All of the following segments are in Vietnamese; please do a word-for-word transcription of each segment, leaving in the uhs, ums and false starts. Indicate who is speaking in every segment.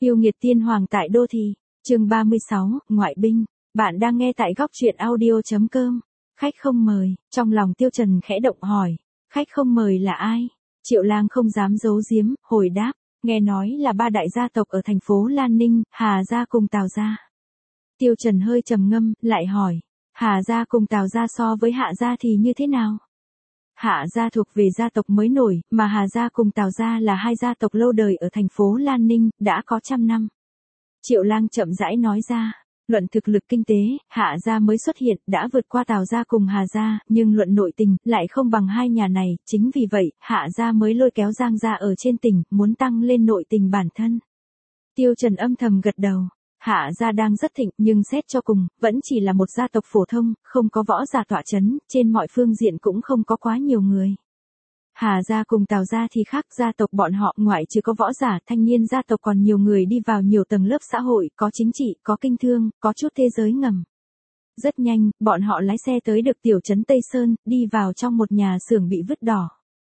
Speaker 1: Yêu nghiệt tiên hoàng tại đô thị, chương ba mươi sáu, ngoại binh. Bạn đang nghe tại góc truyện audio.com. Khách không mời, trong lòng Tiêu Trần khẽ động hỏi. Khách không mời là ai? Triệu Lang không dám giấu giếm, hồi đáp. Nghe nói là ba đại gia tộc ở thành phố Lan Ninh, Hà gia cùng Tào gia. Tiêu Trần hơi trầm ngâm, lại hỏi. Hà gia cùng Tào gia so với Hạ gia thì như thế nào? Hạ gia thuộc về gia tộc mới nổi, mà Hà gia cùng Tào gia là hai gia tộc lâu đời ở thành phố Lan Ninh, đã có trăm năm. Triệu Lang chậm rãi nói ra, luận thực lực kinh tế, Hạ gia mới xuất hiện, đã vượt qua Tào gia cùng Hà gia, nhưng luận nội tình, lại không bằng hai nhà này, chính vì vậy, Hạ gia mới lôi kéo Giang gia ở trên tỉnh, muốn tăng lên nội tình bản thân. Tiêu Trần âm thầm gật đầu. Hạ gia đang rất thịnh, nhưng xét cho cùng, vẫn chỉ là một gia tộc phổ thông, không có võ giả tọa chấn, trên mọi phương diện cũng không có quá nhiều người. Hà gia cùng Tào gia thì khác, gia tộc bọn họ ngoại trừ có võ giả, thanh niên gia tộc còn nhiều người đi vào nhiều tầng lớp xã hội, có chính trị, có kinh thương, có chút thế giới ngầm. Rất nhanh, bọn họ lái xe tới được tiểu trấn Tây Sơn, đi vào trong một nhà xưởng bị vứt đỏ.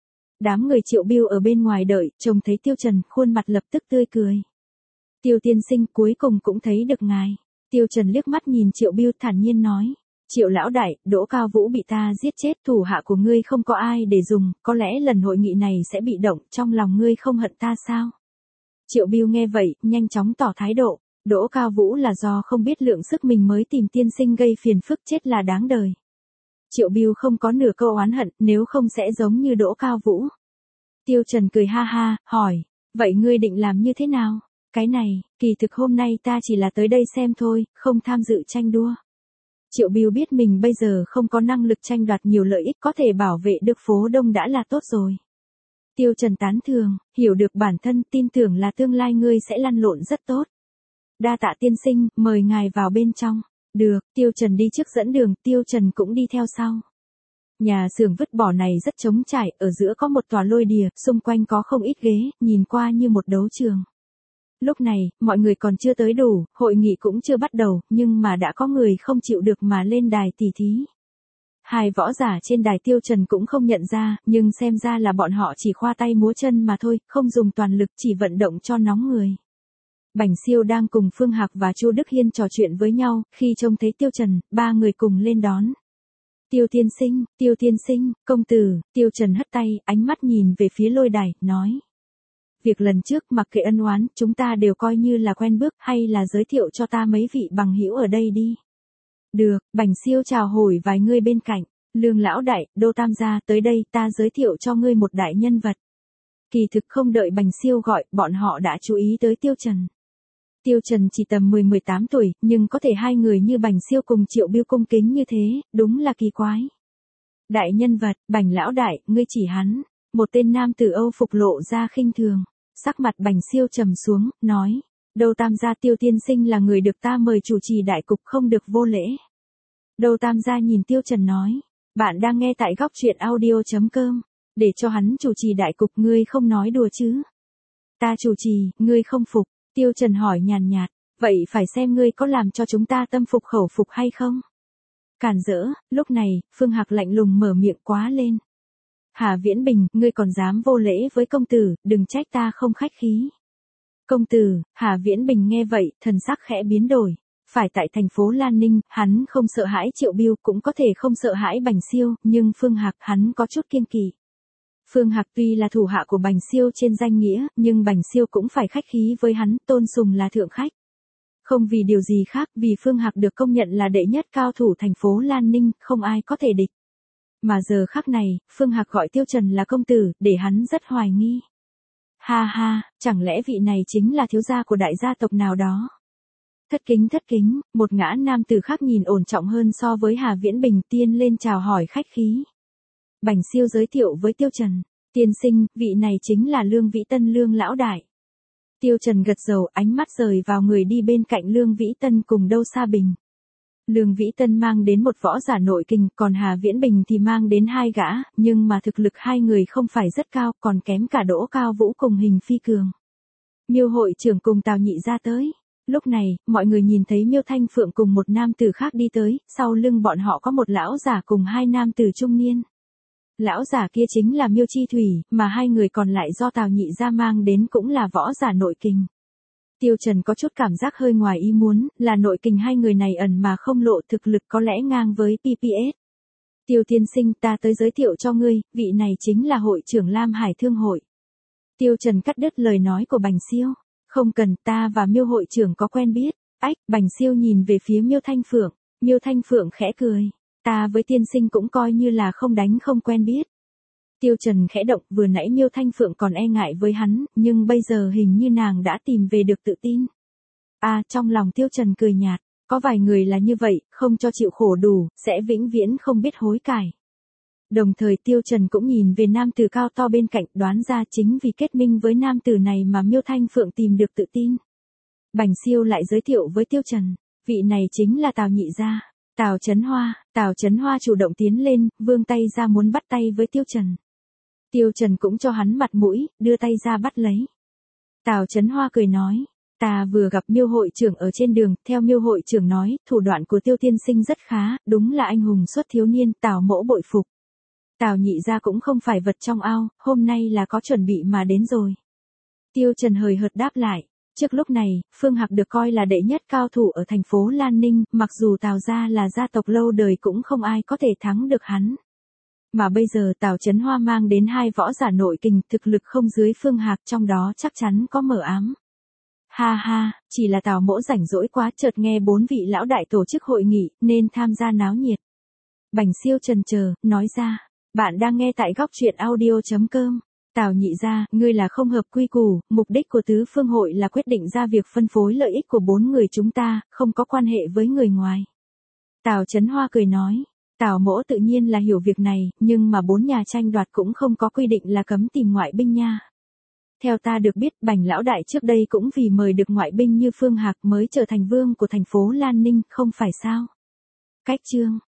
Speaker 1: Đám người Triệu Bưu ở bên ngoài đợi, trông thấy Tiêu Trần, khuôn mặt lập tức tươi cười. Tiêu tiên sinh, cuối cùng cũng thấy được ngài. Tiêu Trần liếc mắt nhìn Triệu Bưu thản nhiên nói. Triệu lão đại, Đỗ Cao Vũ bị ta giết chết, thủ hạ của ngươi không có ai để dùng, có lẽ lần hội nghị này sẽ bị động, trong lòng ngươi không hận ta sao? Triệu Bưu nghe vậy, nhanh chóng tỏ thái độ. Đỗ Cao Vũ là do không biết lượng sức mình mới tìm tiên sinh gây phiền phức, chết là đáng đời. Triệu Bưu không có nửa câu oán hận, nếu không sẽ giống như Đỗ Cao Vũ. Tiêu Trần cười ha ha, hỏi. Vậy ngươi định làm như thế nào? Cái này, kỳ thực hôm nay ta chỉ là tới đây xem thôi, không tham dự tranh đua. Triệu Bưu biết mình bây giờ không có năng lực tranh đoạt nhiều lợi ích, có thể bảo vệ được phố đông đã là tốt rồi. Tiêu Trần tán thường, hiểu được bản thân, tin tưởng là tương lai ngươi sẽ lăn lộn rất tốt. Đa tạ tiên sinh, mời ngài vào bên trong. Được, Tiêu Trần đi trước dẫn đường, Tiêu Trần cũng đi theo sau. Nhà xưởng vứt bỏ này rất trống trải, ở giữa có một tòa lôi đìa, xung quanh có không ít ghế, nhìn qua như một đấu trường. Lúc này, mọi người còn chưa tới đủ, hội nghị cũng chưa bắt đầu, nhưng mà đã có người không chịu được mà lên đài tỉ thí. Hai võ giả trên đài Tiêu Trần cũng không nhận ra, nhưng xem ra là bọn họ chỉ khoa tay múa chân mà thôi, không dùng toàn lực, chỉ vận động cho nóng người. Bành Siêu đang cùng Phương Hạc và Chu Đức Hiên trò chuyện với nhau, khi trông thấy Tiêu Trần, ba người cùng lên đón. Tiêu tiên sinh, Tiêu tiên sinh, công tử, Tiêu Trần hất tay, ánh mắt nhìn về phía lôi đài, nói. Việc lần trước mặc kệ ân oán, chúng ta đều coi như là quen bước, hay là giới thiệu cho ta mấy vị bằng hữu ở đây đi. Được, Bành Siêu chào hỏi vài người bên cạnh. Lương lão đại, Đô Tam gia, tới đây ta giới thiệu cho ngươi một đại nhân vật. Kỳ thực không đợi Bành Siêu gọi, bọn họ đã chú ý tới Tiêu Trần. Tiêu Trần chỉ tầm mười mười tám tuổi, nhưng có thể hai người như Bành Siêu cùng Triệu Bưu cung kính như thế, đúng là kỳ quái. Đại nhân vật, Bành lão đại, ngươi chỉ hắn. Một tên nam tử Âu phục lộ ra khinh thường. Sắc mặt Bành Siêu trầm xuống, nói. Đô Tam gia, Tiêu tiên sinh là người được ta mời chủ trì đại cục, không được vô lễ. Đô Tam gia nhìn Tiêu Trần nói. Bạn đang nghe tại góc truyện audio.com. Để cho hắn chủ trì đại cục, ngươi không nói đùa chứ? Ta chủ trì, ngươi không phục. Tiêu Trần hỏi nhàn nhạt. Vậy phải xem ngươi có làm cho chúng ta tâm phục khẩu phục hay không? Cản rỡ, lúc này, Phương Hạc lạnh lùng mở miệng quá lên. Hà Viễn Bình, ngươi còn dám vô lễ với công tử, đừng trách ta không khách khí. Công tử, Hà Viễn Bình nghe vậy, thần sắc khẽ biến đổi. Phải tại thành phố Lan Ninh, hắn không sợ hãi Triệu Bưu, cũng có thể không sợ hãi Bành Siêu, nhưng Phương Hạc hắn có chút kiêng kỵ. Phương Hạc tuy là thủ hạ của Bành Siêu trên danh nghĩa, nhưng Bành Siêu cũng phải khách khí với hắn, tôn sùng là thượng khách. Không vì điều gì khác, vì Phương Hạc được công nhận là đệ nhất cao thủ thành phố Lan Ninh, không ai có thể địch. Mà giờ khắc này, Phương Hạc gọi Tiêu Trần là công tử, để hắn rất hoài nghi. Ha ha, chẳng lẽ vị này chính là thiếu gia của đại gia tộc nào đó? Thất kính thất kính, một ngã nam tử khác nhìn ổn trọng hơn so với Hà Viễn Bình, tiên lên chào hỏi khách khí. Bành Siêu giới thiệu với Tiêu Trần. Tiên sinh, vị này chính là Lương Vĩ Tân, Lương lão đại. Tiêu Trần gật đầu, ánh mắt rời vào người đi bên cạnh Lương Vĩ Tân cùng Đâu Sa Bình. Lương Vĩ Tân mang đến một võ giả nội kình, còn Hà Viễn Bình thì mang đến hai gã, nhưng mà thực lực hai người không phải rất cao, còn kém cả Đỗ Cao Vũ cùng Hình Phi Cường. Miêu hội trưởng cùng Tào Nhị ra tới. Lúc này, mọi người nhìn thấy Miêu Thanh Phượng cùng một nam tử khác đi tới, sau lưng bọn họ có một lão giả cùng hai nam tử trung niên. Lão giả kia chính là Miêu Chi Thủy, mà hai người còn lại do Tào Nhị gia mang đến cũng là võ giả nội kình. Tiêu Trần có chút cảm giác hơi ngoài ý muốn, là nội kình hai người này ẩn mà không lộ thực lực có lẽ ngang với pê pê ét. Tiêu tiên sinh, ta tới giới thiệu cho ngươi, vị này chính là hội trưởng Lam Hải Thương hội. Tiêu Trần cắt đứt lời nói của Bành Siêu. Không cần, ta và Miêu hội trưởng có quen biết. Ách, Bành Siêu nhìn về phía Miêu Thanh Phượng. Miêu Thanh Phượng khẽ cười. Ta với tiên sinh cũng coi như là không đánh không quen biết. Tiêu Trần khẽ động, vừa nãy Miêu Thanh Phượng còn e ngại với hắn, nhưng bây giờ hình như nàng đã tìm về được tự tin. À, trong lòng Tiêu Trần cười nhạt, có vài người là như vậy, không cho chịu khổ đủ, sẽ vĩnh viễn không biết hối cải. Đồng thời Tiêu Trần cũng nhìn về nam tử cao to bên cạnh, đoán ra chính vì kết minh với nam tử này mà Miêu Thanh Phượng tìm được tự tin. Bành Siêu lại giới thiệu với Tiêu Trần, vị này chính là Tào nhị gia, Tào Chấn Hoa. Tào Chấn Hoa chủ động tiến lên, vươn tay ra muốn bắt tay với Tiêu Trần. Tiêu Trần cũng cho hắn mặt mũi, đưa tay ra bắt lấy. Tào Chấn Hoa cười nói, ta vừa gặp Miêu hội trưởng ở trên đường, theo Miêu hội trưởng nói, thủ đoạn của Tiêu tiên sinh rất khá, đúng là anh hùng xuất thiếu niên, Tào mỗ bội phục. Tào nhị gia cũng không phải vật trong ao, hôm nay là có chuẩn bị mà đến rồi. Tiêu Trần hời hợt đáp lại, trước lúc này, Phương Hạc được coi là đệ nhất cao thủ ở thành phố Lan Ninh, mặc dù Tào gia là gia tộc lâu đời cũng không ai có thể thắng được hắn. Mà bây giờ Tào Chấn Hoa mang đến hai võ giả nội kình, thực lực không dưới Phương Hạc, trong đó chắc chắn có mờ ám. Ha ha, chỉ là Tào mỗ rảnh rỗi quá, chợt nghe bốn vị lão đại tổ chức hội nghị, nên tham gia náo nhiệt. Bành Siêu chần chờ, nói ra, bạn đang nghe tại góc truyện audio chấm com. Tào nhị gia, ngươi là không hợp quy củ, mục đích của tứ phương hội là quyết định ra việc phân phối lợi ích của bốn người chúng ta, không có quan hệ với người ngoài. Tào Chấn Hoa cười nói, Tào mỗ tự nhiên là hiểu việc này, nhưng mà bốn nhà tranh đoạt cũng không có quy định là cấm tìm ngoại binh nha. Theo ta được biết, Bành lão đại trước đây cũng vì mời được ngoại binh như Phương Hạc mới trở thành vương của thành phố Lan Ninh, không phải sao? Cách chương